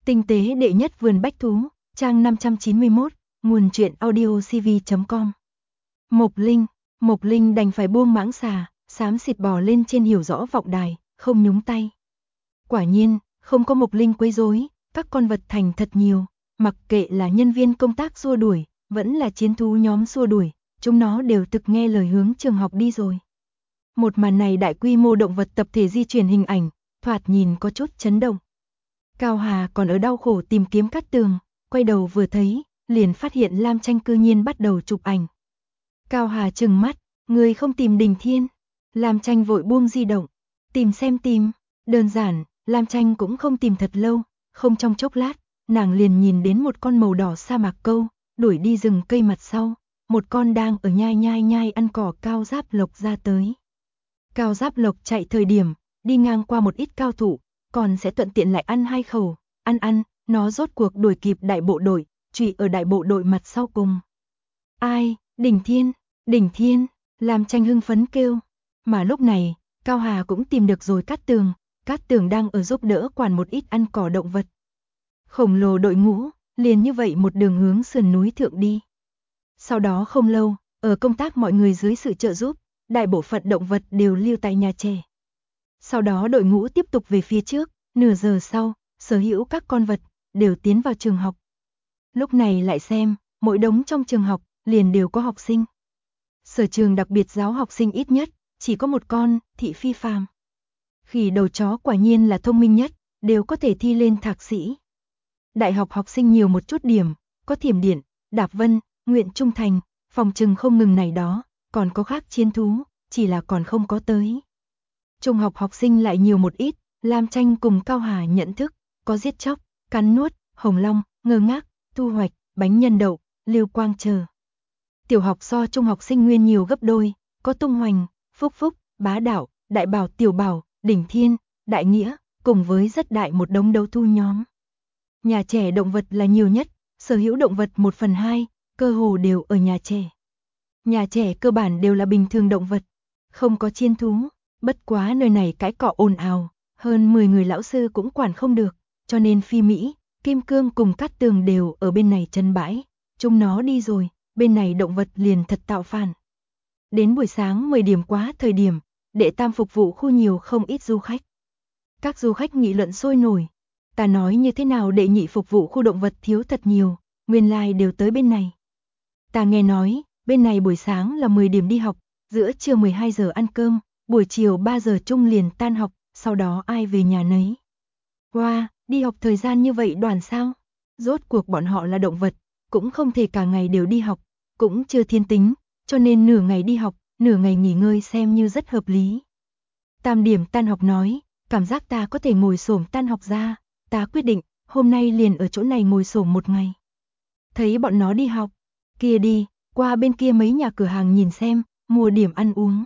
Tinh tế đệ nhất vườn bách thú, trang 591, nguồn truyện audiocv.com. Mộc Linh đành phải buông mãng xà, xám xịt bò lên trên hiểu rõ vọng đài, không nhúng tay. Quả nhiên, không có Mộc Linh quấy rối, các con vật thành thật nhiều, mặc kệ là nhân viên công tác xua đuổi, vẫn là chiến thú nhóm xua đuổi, chúng nó đều thực nghe lời hướng trường học đi rồi. Một màn này đại quy mô động vật tập thể di chuyển hình ảnh, thoạt nhìn có chút chấn động. Cao Hà còn ở đau khổ tìm kiếm Cát Tường, quay đầu vừa thấy, liền phát hiện Lam Tranh cư nhiên bắt đầu chụp ảnh. Cao Hà trừng mắt, người không tìm Đình Thiên. Lam Tranh vội buông di động, tìm xem tìm, đơn giản, Lam Tranh cũng không tìm thật lâu, không trong chốc lát, nàng liền nhìn đến một con màu đỏ sa mạc câu, đuổi đi rừng cây mặt sau, một con đang ở nhai ăn cỏ Cao Giáp Lộc ra tới. Cao Giáp Lộc chạy thời điểm, đi ngang qua một ít cao thủ, còn sẽ thuận tiện lại ăn hai khẩu, ăn, nó rốt cuộc đuổi kịp đại bộ đội, trụy ở đại bộ đội mặt sau cùng. Ai, Đình Thiên, Lam Tranh hưng phấn kêu. Mà lúc này, Cao Hà cũng tìm được rồi Cát Tường đang ở giúp đỡ quản một ít ăn cỏ động vật. Khổng lồ đội ngũ, liền như vậy một đường hướng sườn núi thượng đi. Sau đó không lâu, ở công tác mọi người dưới sự trợ giúp, đại bộ phận động vật đều lưu tại nhà trẻ. Sau đó đội ngũ tiếp tục về phía trước, nửa giờ sau, sở hữu các con vật đều tiến vào trường học. Lúc này lại xem, mỗi đống trong trường học liền đều có học sinh. Sở trường đặc biệt giáo học sinh ít nhất, chỉ có một con, Thị Phi Phàm. Khỉ đầu chó quả nhiên là thông minh nhất, đều có thể thi lên thạc sĩ. Đại học học sinh nhiều một chút điểm, có Thiểm Điện, Đạp Vân, Nguyện Trung Thành, phòng trừng không ngừng này đó, còn có khác chiến thú, chỉ là còn không có tới. Trung học học sinh lại nhiều một ít, Lam Tranh cùng Cao Hà nhận thức, có giết chóc, cắn nuốt, hồng long, ngơ ngác, thu hoạch, bánh nhân đậu, lưu quang chờ. Tiểu học so trung học sinh nguyên nhiều gấp đôi, có Tung Hoành, Phúc Phúc, Bá Đạo, Đại Bảo, Tiểu Bảo, Đỉnh Thiên, Đại Nghĩa, cùng với rất đại một đống đấu thu nhóm. Nhà trẻ động vật là nhiều nhất, sở hữu động vật 1/2, cơ hồ đều ở nhà trẻ. Nhà trẻ cơ bản đều là bình thường động vật, không có chiên thú, bất quá nơi này cái cọ ồn ào, hơn 10 người lão sư cũng quản không được, cho nên Phi Mỹ, Kim Cương cùng Cát Tường đều ở bên này chân bãi, chúng nó đi rồi, bên này động vật liền thật tạo phản. Đến buổi sáng 10 điểm quá thời điểm, đệ tam phục vụ khu nhiều không ít du khách. Các du khách nghị luận sôi nổi. Ta nói như thế nào đệ nhị phục vụ khu động vật thiếu thật nhiều, nguyên lai đều tới bên này. Ta nghe nói, bên này buổi sáng là 10 điểm đi học, giữa trưa 12 giờ ăn cơm, buổi chiều 3 giờ chung liền tan học, sau đó ai về nhà nấy. Wow, đi học thời gian như vậy đoàn sao? Rốt cuộc bọn họ là động vật, cũng không thể cả ngày đều đi học, cũng chưa thiên tính, cho nên nửa ngày đi học, nửa ngày nghỉ ngơi xem như rất hợp lý. Tam điểm tan học nói, cảm giác ta có thể ngồi xổm tan học ra, ta quyết định, hôm nay liền ở chỗ này ngồi xổm một ngày. Thấy bọn nó đi học, kia đi, qua bên kia mấy nhà cửa hàng nhìn xem, mua điểm ăn uống.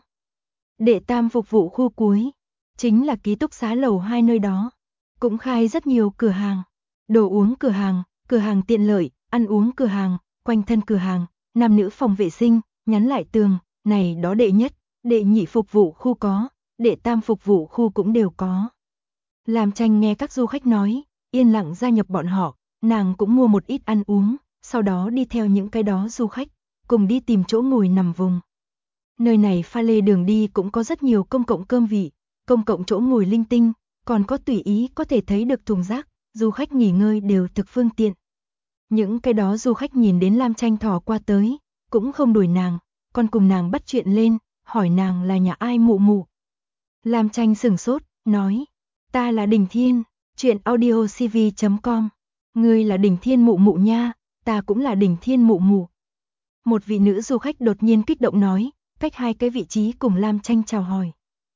Đệ tam phục vụ khu cuối, chính là ký túc xá lầu 2 nơi đó, cũng khai rất nhiều cửa hàng, đồ uống cửa hàng tiện lợi, ăn uống cửa hàng, quanh thân cửa hàng, nam nữ phòng vệ sinh, nhắn lại tường, này đó đệ nhất, đệ nhị phục vụ khu có, đệ tam phục vụ khu cũng đều có. Lam Tranh nghe các du khách nói, yên lặng gia nhập bọn họ, nàng cũng mua một ít ăn uống, sau đó đi theo những cái đó du khách, cùng đi tìm chỗ ngồi nằm vùng. Nơi này pha lê đường đi cũng có rất nhiều công cộng cơm vị, công cộng chỗ ngồi linh tinh, còn có tùy ý có thể thấy được thùng rác, du khách nghỉ ngơi đều thực phương tiện. Những cái đó du khách nhìn đến Lam Tranh thò qua tới, cũng không đuổi nàng, còn cùng nàng bắt chuyện lên, hỏi nàng là nhà ai mụ mụ. Lam Tranh sửng sốt, nói, ta là Đình Thiên, truyện audiocv.com, ngươi là Đình Thiên mụ mụ nha, ta cũng là Đình Thiên mụ mụ. Một vị nữ du khách đột nhiên kích động nói, cách hai cái vị trí cùng Lam Tranh chào hỏi.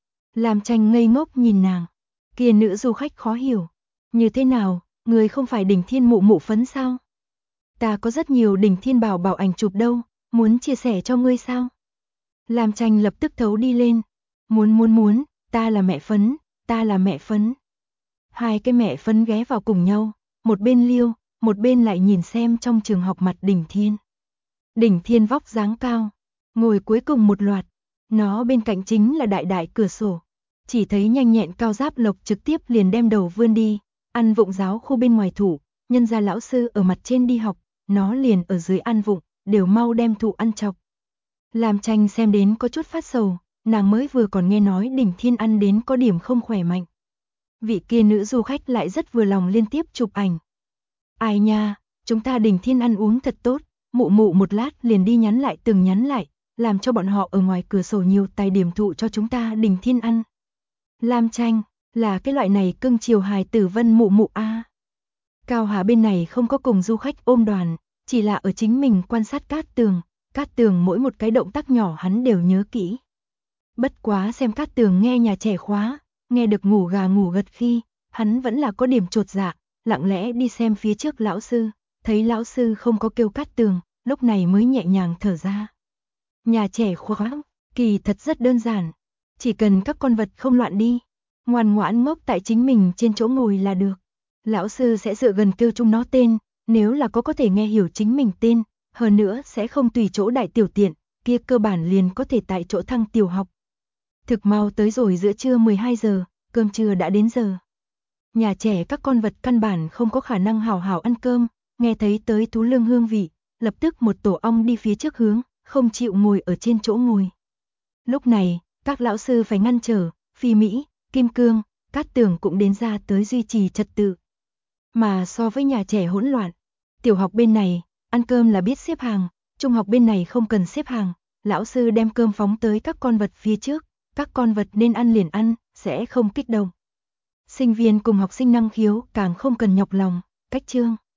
Lam Tranh ngây ngốc nhìn nàng, kia nữ du khách khó hiểu, như thế nào, ngươi không phải Đình Thiên mụ mụ phấn sao? Ta có rất nhiều Đình Thiên bảo bảo ảnh chụp đâu, muốn chia sẻ cho ngươi sao? Lam Tranh lập tức thấu đi lên, muốn, ta là mẹ phấn. Hai cái mẹ phấn ghé vào cùng nhau, một bên liêu, một bên lại nhìn xem trong trường học mặt Đình Thiên. Đình Thiên vóc dáng cao, ngồi cuối cùng một loạt, nó bên cạnh chính là đại đại cửa sổ. Chỉ thấy nhanh nhẹn Cao Giáp Lộc trực tiếp liền đem đầu vươn đi, Ăn vụng giáo khu bên ngoài thủ, nhân gia lão sư ở mặt trên đi học, nó liền ở dưới ăn vụng, đều mau đem thụ ăn chọc. Lam Tranh xem đến có chút phát sầu, nàng mới vừa còn nghe nói Đình Thiên ăn đến có điểm không khỏe mạnh. Vị kia nữ du khách lại rất vừa lòng liên tiếp chụp ảnh. Ai nha, chúng ta Đình Thiên ăn uống thật tốt, mụ mụ một lát liền đi nhắn lại từng nhắn lại, làm cho bọn họ ở ngoài cửa sổ nhiều tài điểm thụ cho chúng ta Đình Thiên ăn. Lam Tranh, là cái loại này cưng chiều hài tử Vân mụ mụ a. Cao Hà bên này không có cùng du khách ôm đoàn, chỉ là ở chính mình quan sát Cát Tường mỗi một cái động tác nhỏ hắn đều nhớ kỹ. Bất quá xem Cát Tường nghe nhà trẻ khóa, nghe được ngủ gà ngủ gật khi, hắn vẫn là có điểm chột dạ, lặng lẽ đi xem phía trước lão sư, thấy lão sư không có kêu Cát Tường, lúc này mới nhẹ nhàng thở ra. Nhà trẻ khóa, kỳ thật rất đơn giản, chỉ cần các con vật không loạn đi, ngoan ngoãn ngốc tại chính mình trên chỗ ngồi là được. Lão sư sẽ dựa gần kêu chúng nó tên, nếu là có thể nghe hiểu chính mình tên, hơn nữa sẽ không tùy chỗ đại tiểu tiện, kia cơ bản liền có thể tại chỗ thăng tiểu học. Thực mau tới rồi giữa trưa 12 giờ, cơm trưa đã đến giờ. Nhà trẻ các con vật căn bản không có khả năng hào hào ăn cơm, nghe thấy tới thú lương hương vị, lập tức một tổ ong đi phía trước hướng, không chịu ngồi ở trên chỗ ngồi. Lúc này, các lão sư phải ngăn trở, Phi Mỹ, Kim Cương, Cát Tường cũng đến ra tới duy trì trật tự. Mà so với nhà trẻ hỗn loạn, tiểu học bên này, ăn cơm là biết xếp hàng, trung học bên này không cần xếp hàng, lão sư đem cơm phóng tới các con vật phía trước, các con vật nên ăn liền ăn, sẽ không kích động. Sinh viên cùng học sinh năng khiếu càng không cần nhọc lòng, cách chương.